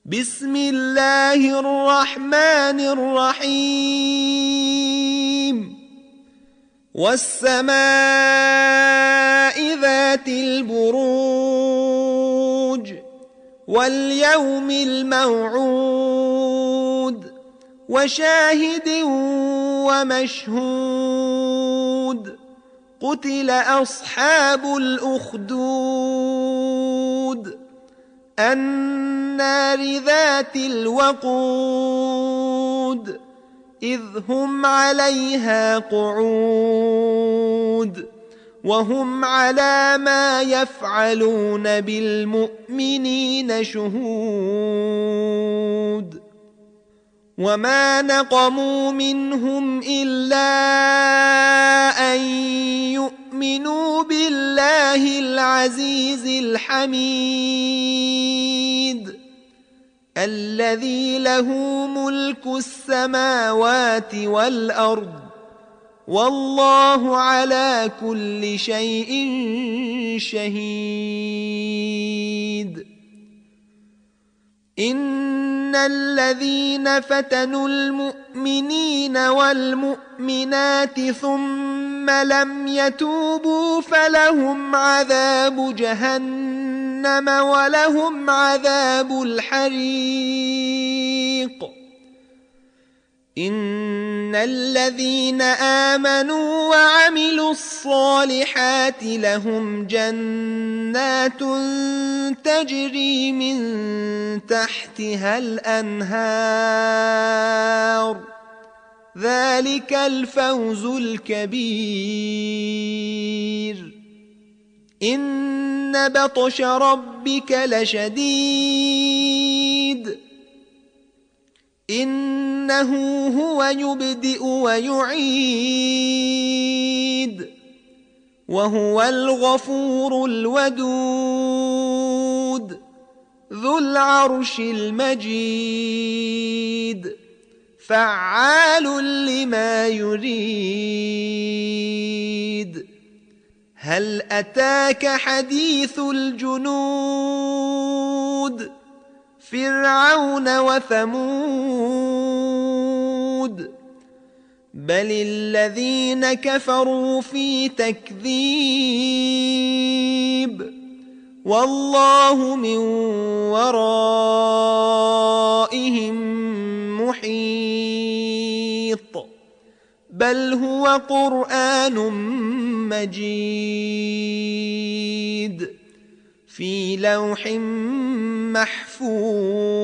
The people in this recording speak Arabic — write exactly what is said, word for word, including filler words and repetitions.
بسم الله الرحمن الرحيم والسماء ذات البروج واليوم الموعود وشاهد ومشهود قتل أصحاب الأخدود النار ذات الوقود إذ هم عليها قعود وهم على ما يفعلون بالمؤمنين شهود وما نقموا منهم إلا أن يؤمنوا بالله العزيز الحميد الذي له ملك السماوات والأرض والله على كل شيء شهيد. إن الذين فتنوا المؤمنين والمؤمنات ثم لم يتوبوا فلهم عذاب جهنم ولهم عذاب الحريق. إن الذين آمنوا وعملوا الصالحات لهم جنات تجري من تحتها الأنهار ذلك الفوز الكبير. إن بطش ربك لشديد إنه هو يبدئ ويعيد وهو الغفور الودود ذو العرش المجيد فعال لما يريد. هل أتاك حديث الجنود فرعون وثمود بل الذين كفروا في تكذيب والله من ورائهم محيط بل هو قرآن مجيد في لوح محفوظ